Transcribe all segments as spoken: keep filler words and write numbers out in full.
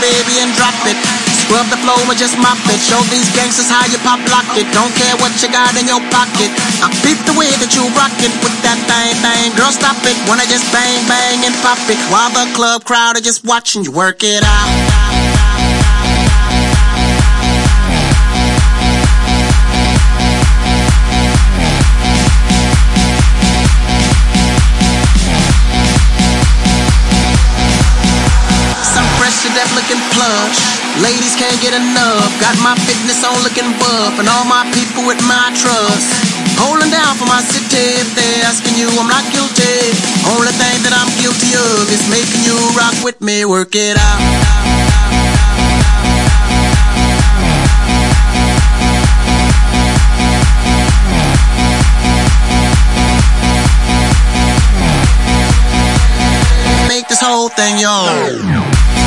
baby, and drop it. Scrub the floor or just mop it. Show these gangsters how you pop lock it. Don't care what you got in your pocket. I peep the way that you rock it with that thing, thing. Girl, stop it. Wanna just bang, bang, and pop it while the club crowd are just watching you work it out. That looking plush, ladies can't get enough. Got my fitness on looking buff, and all my people with my trust. Holding down for my city. If they're asking you, I'm not guilty. Only thing that I'm guilty of is making you rock with me. Work it out. Make this whole thing yours.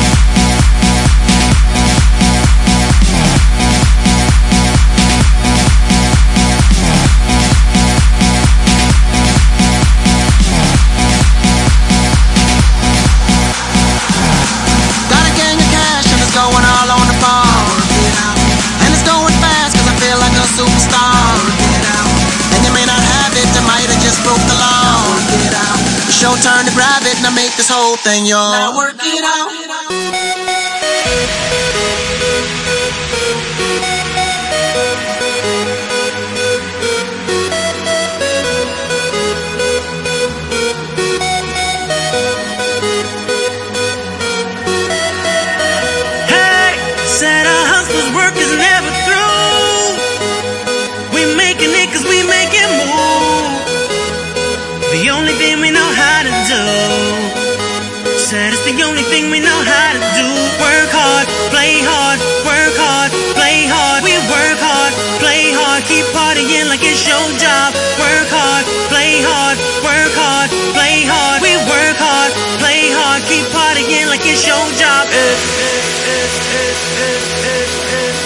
Your turn to grab it, now make this whole thing yours. Now work it out. Hey, said our hustler's work is never through. We making it cause we making moves. The only thing we know how to do. Said it's the only thing we know how to do. Work hard, play hard, work hard, play hard. We work hard, play hard, keep partying like it's your job. Work hard, play hard, work hard, play hard. We work hard, play hard, keep partying like it's your job. Eh, eh, eh, eh, eh, eh, eh.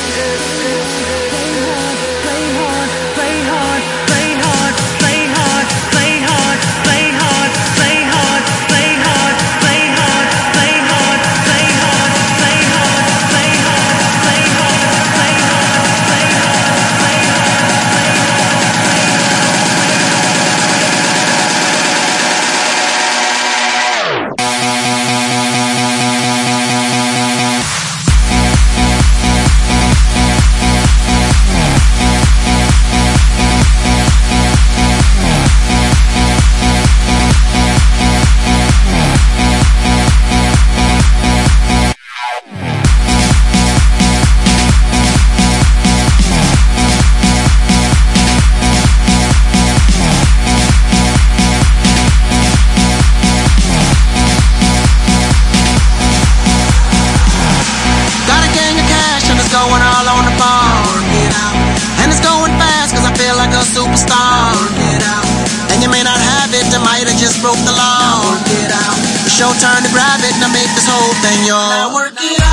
Superstar, and you may not have it, I might have just broke the law. It's your turn to grab it, now make this whole thing yours. Now work it out.